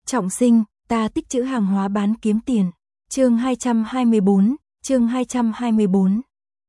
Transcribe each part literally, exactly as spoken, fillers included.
Trọng sinh, ta tích trữ hàng hóa bán kiếm tiền. Chương hai trăm hai mươi bốn, chương hai trăm hai mươi bốn.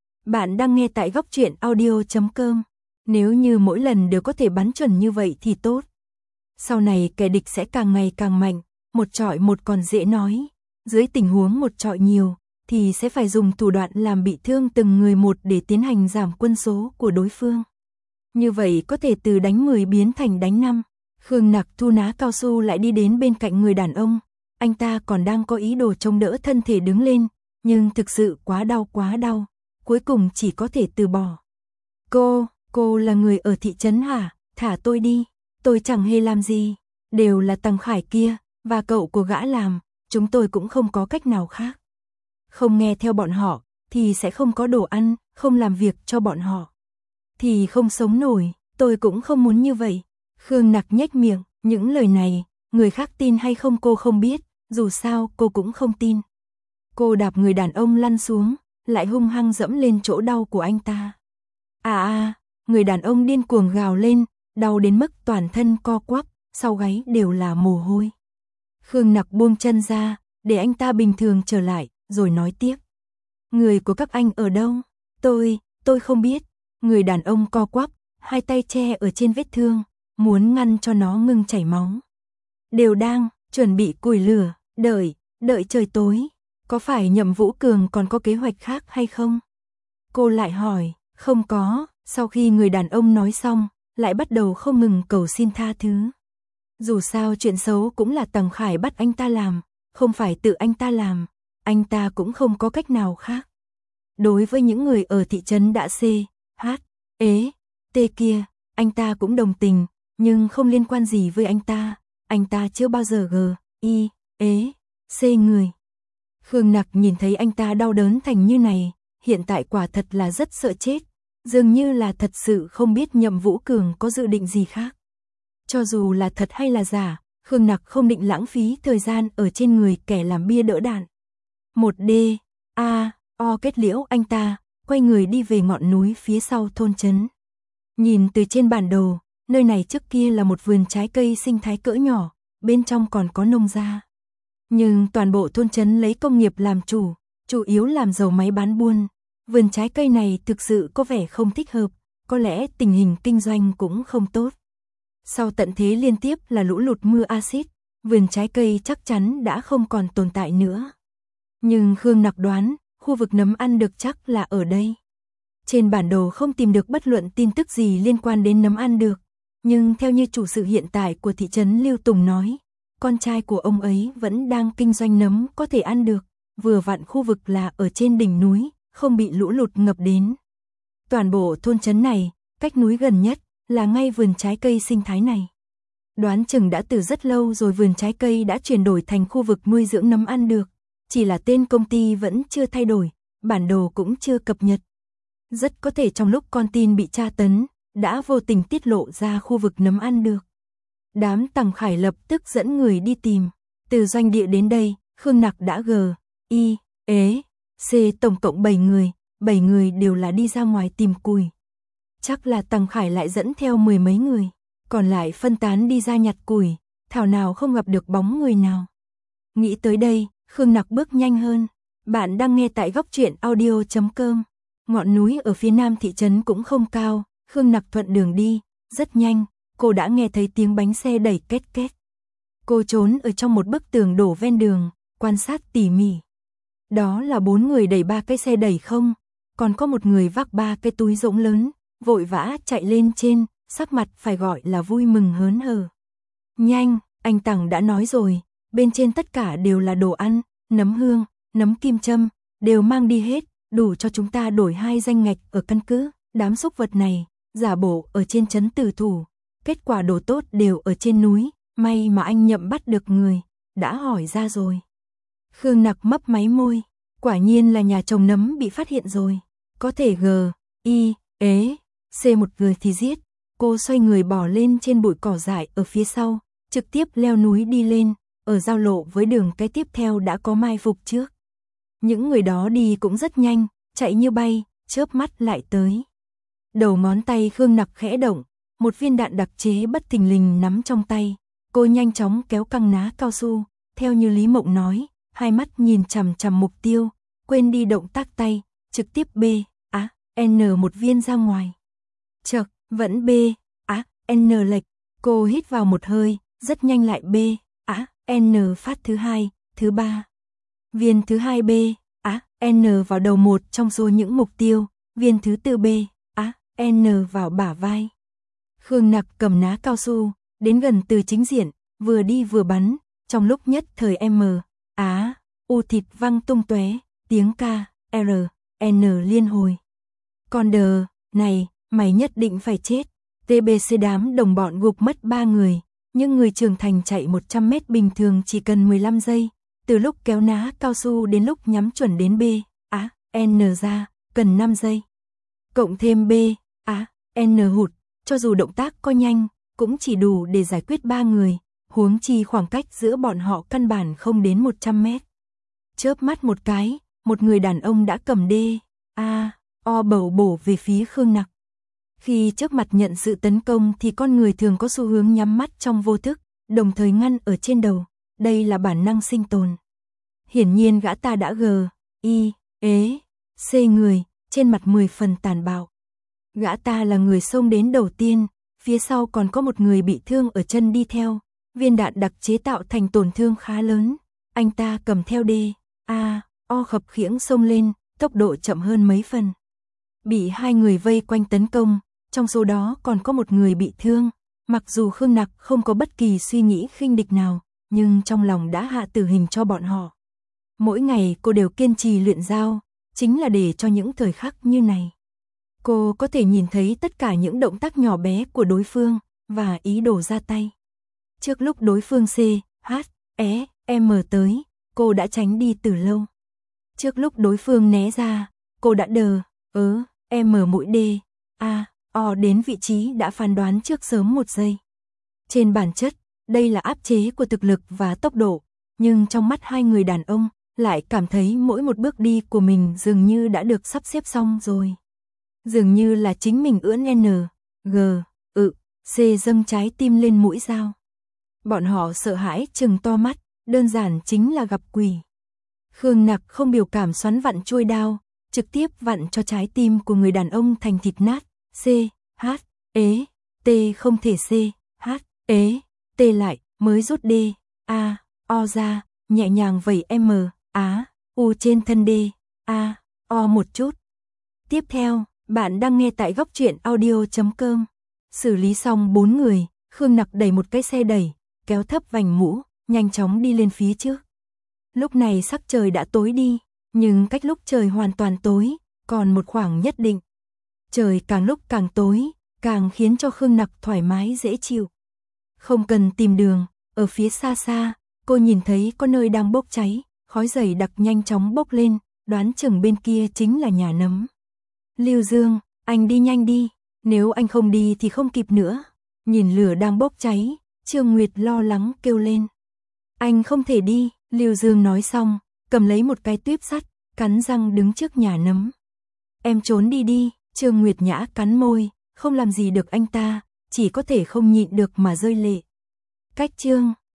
Bạn đang nghe tại góc truyện audio chấm com. Nếu như mỗi lần đều có thể bắn chuẩn như vậy thì tốt. Sau này kẻ địch sẽ càng ngày càng mạnh, một trọi một còn dễ nói. Dưới tình huống một trọi nhiều, thì sẽ phải dùng thủ đoạn làm bị thương từng người một để tiến hành giảm quân số của đối phương. Như vậy có thể từ đánh mười biến thành đánh năm. Khương Nặc thu ná cao su lại đi đến bên cạnh người đàn ông. Anh ta còn đang có ý đồ chống đỡ thân thể đứng lên, nhưng thực sự quá đau quá đau. Cuối cùng chỉ có thể từ bỏ. Cô, cô là người ở thị trấn hả? Thả tôi đi. Tôi chẳng hề làm gì. Đều là Tằng Khải kia, và cậu của gã làm. Chúng tôi cũng không có cách nào khác. Không nghe theo bọn họ, thì sẽ không có đồ ăn, không làm việc cho bọn họ. Thì không sống nổi, tôi cũng không muốn như vậy. Khương Nặc nhếch miệng, những lời này, người khác tin hay không cô không biết, dù sao cô cũng không tin. Cô đạp người đàn ông lăn xuống, lại hung hăng dẫm lên chỗ đau của anh ta. À à, người đàn ông điên cuồng gào lên, đau đến mức toàn thân co quắp, sau gáy đều là mồ hôi. Khương Nặc buông chân ra, để anh ta bình thường trở lại, rồi nói tiếp. Người của các anh ở đâu? Tôi, tôi không biết. Người đàn ông co quắp, hai tay che ở trên vết thương, muốn ngăn cho nó ngừng chảy máu. Đều đang chuẩn bị củi lửa, đợi, đợi trời tối. Có phải Nhậm Vũ Cường còn có kế hoạch khác hay không? Cô lại hỏi, không có. Sau khi người đàn ông nói xong, lại bắt đầu không ngừng cầu xin tha thứ. Dù sao chuyện xấu cũng là Tằng Khải bắt anh ta làm, không phải tự anh ta làm, anh ta cũng không có cách nào khác. Đối với những người ở thị trấn đã C, H, ế, T kia, anh ta cũng đồng tình, nhưng không liên quan gì với anh ta, anh ta chưa bao giờ G, I, ế, C người. Khương Nặc nhìn thấy anh ta đau đớn thành như này, hiện tại quả thật là rất sợ chết, dường như là thật sự không biết Nhậm Vũ Cường có dự định gì khác. Cho dù là thật hay là giả, Khương Nặc không định lãng phí thời gian ở trên người kẻ làm bia đỡ đạn. Một D, A, O kết liễu anh ta, quay người đi về ngọn núi phía sau thôn trấn. Nhìn từ trên bản đồ, nơi này trước kia là một vườn trái cây sinh thái cỡ nhỏ, bên trong còn có nông gia. Nhưng toàn bộ thôn trấn lấy công nghiệp làm chủ, chủ yếu làm dầu máy bán buôn. Vườn trái cây này thực sự có vẻ không thích hợp, có lẽ tình hình kinh doanh cũng không tốt. Sau tận thế liên tiếp là lũ lụt mưa axit, vườn trái cây chắc chắn đã không còn tồn tại nữa. Nhưng Khương Nặc đoán, khu vực nấm ăn được chắc là ở đây. Trên bản đồ không tìm được bất luận tin tức gì liên quan đến nấm ăn được, nhưng theo như chủ sự hiện tại của thị trấn Lưu Tùng nói, con trai của ông ấy vẫn đang kinh doanh nấm có thể ăn được, vừa vặn khu vực là ở trên đỉnh núi, không bị lũ lụt ngập đến. Toàn bộ thôn trấn này, cách núi gần nhất, là ngay vườn trái cây sinh thái này. Đoán chừng đã từ rất lâu rồi vườn trái cây đã chuyển đổi thành khu vực nuôi dưỡng nấm ăn được, chỉ là tên công ty vẫn chưa thay đổi, bản đồ cũng chưa cập nhật. Rất có thể trong lúc con tin bị tra tấn, đã vô tình tiết lộ ra khu vực nấm ăn được. Đám Tằng Khải lập tức dẫn người đi tìm, từ doanh địa đến đây, Khương Nặc đã G, I, ế, C tổng cộng bảy người, bảy người đều là đi ra ngoài tìm củi. Chắc là Tằng Khải lại dẫn theo mười mấy người, còn lại phân tán đi ra nhặt củi, thảo nào không gặp được bóng người nào. Nghĩ tới đây, Khương Nặc bước nhanh hơn. Bạn đang nghe tại góc truyện audio chấm com. Ngọn núi ở phía nam thị trấn cũng không cao, Khương Nặc thuận đường đi, rất nhanh, cô đã nghe thấy tiếng bánh xe đẩy két két. Cô trốn ở trong một bức tường đổ ven đường, quan sát tỉ mỉ. Đó là bốn người đẩy ba cái xe đẩy không, còn có một người vác ba cái túi rỗng lớn, vội vã chạy lên trên, sắc mặt phải gọi là vui mừng hớn hở. Nhanh, anh Tằng đã nói rồi, bên trên tất cả đều là đồ ăn, nấm hương, nấm kim châm, đều mang đi hết, đủ cho chúng ta đổi hai danh ngạch ở căn cứ. Đám xúc vật này, giả bộ ở trên trấn tử thủ, kết quả đồ tốt đều ở trên núi, may mà anh Nhậm bắt được người, đã hỏi ra rồi. Khương Nặc mấp máy môi, quả nhiên là nhà trồng nấm bị phát hiện rồi, có thể G, I, ế, C một người thì giết. Cô xoay người bỏ lên trên bụi cỏ dại ở phía sau, trực tiếp leo núi đi lên, ở giao lộ với đường cái tiếp theo đã có mai phục trước. Những người đó đi cũng rất nhanh, chạy như bay, chớp mắt lại tới. Đầu ngón tay Khương Nặc khẽ động, một viên đạn đặc chế bất thình lình nắm trong tay, Cô nhanh chóng kéo căng ná cao su, theo như Lý Mộng nói, hai mắt nhìn chằm chằm mục tiêu, quên đi động tác tay, trực tiếp B, á, N một viên ra ngoài. Chậc, vẫn B, á, N lệch, cô hít vào một hơi, rất nhanh lại B, á, N phát thứ hai, thứ ba. Viên thứ hai B, á, N vào đầu một trong số những mục tiêu, viên thứ tư B, á, N vào bả vai. Khương Nặc cầm ná cao su, đến gần từ chính diện, vừa đi vừa bắn, trong lúc nhất thời M, Á, U thịt văng tung tóe, tiếng K, R, N liên hồi. Con đờ, này, mày nhất định phải chết. tê bê xê đám đồng bọn gục mất ba người, nhưng người trưởng thành chạy một trăm mét bình thường chỉ cần mười lăm giây, từ lúc kéo ná cao su đến lúc nhắm chuẩn đến B, Á, N ra, cần năm giây. Cộng thêm B, Á, N hụt, cho dù động tác có nhanh, cũng chỉ đủ để giải quyết ba người, huống chi khoảng cách giữa bọn họ căn bản không đến một trăm mét. Chớp mắt một cái, một người đàn ông đã cầm D, A, O bầu bổ về phía Khương Nặc. Khi trước mặt nhận sự tấn công thì con người thường có xu hướng nhắm mắt trong vô thức, đồng thời ngăn ở trên đầu, đây là bản năng sinh tồn. Hiển nhiên gã ta đã G, I, ế, C người, trên mặt mười phần tàn bạo. Gã ta là người xông đến đầu tiên, phía sau còn có một người bị thương ở chân đi theo, viên đạn đặc chế tạo thành tổn thương khá lớn, anh ta cầm theo D, A, O khập khiễng xông lên, tốc độ chậm hơn mấy phần. Bị hai người vây quanh tấn công, trong số đó còn có một người bị thương, mặc dù Khương Nặc không có bất kỳ suy nghĩ khinh địch nào, nhưng trong lòng đã hạ tử hình cho bọn họ. Mỗi ngày cô đều kiên trì luyện dao, chính là để cho những thời khắc như này. Cô có thể nhìn thấy tất cả những động tác nhỏ bé của đối phương, và ý đồ ra tay. Trước lúc đối phương C, H, E, M tới, cô đã tránh đi từ lâu. Trước lúc đối phương né ra, cô đã đờ, ớ, M mũi D, A, O đến vị trí đã phán đoán trước sớm một giây. Trên bản chất, đây là áp chế của thực lực và tốc độ, nhưng trong mắt hai người đàn ông, lại cảm thấy mỗi một bước đi của mình dường như đã được sắp xếp xong rồi. Dường như là chính mình ưỡn N, G, ự, C dâng trái tim lên mũi dao. Bọn họ sợ hãi trừng to mắt, đơn giản chính là gặp quỷ. Khương Nặc không biểu cảm xoắn vặn chuôi đao, trực tiếp vặn cho trái tim của người đàn ông thành thịt nát. C, H, ế, T không thể C, H, ế, T lại, mới rút D, A, O ra, nhẹ nhàng vẩy M, Á, U trên thân D, A, O một chút. Tiếp theo, bạn đang nghe tại góc truyện audio chấm com. Xử lý xong bốn người, Khương Nặc đẩy một cái xe đẩy, kéo thấp vành mũ, nhanh chóng đi lên phía trước. Lúc này sắc trời đã tối đi, nhưng cách lúc trời hoàn toàn tối, còn một khoảng nhất định. Trời càng lúc càng tối, càng khiến cho Khương Nặc thoải mái dễ chịu. Không cần tìm đường, ở phía xa xa, cô nhìn thấy có nơi đang bốc cháy, khói dày đặc nhanh chóng bốc lên, đoán chừng bên kia chính là nhà nấm. Lưu Dương, anh đi nhanh đi, nếu anh không đi thì không kịp nữa. Nhìn lửa đang bốc cháy, Trương Nguyệt lo lắng kêu lên. Anh không thể đi, Lưu Dương nói xong, cầm lấy một cái tuyếp sắt, cắn răng đứng trước nhà nấm. Em trốn đi đi, Trương Nguyệt Nhã cắn môi, không làm gì được anh ta, chỉ có thể không nhịn được mà rơi lệ. Cách Trương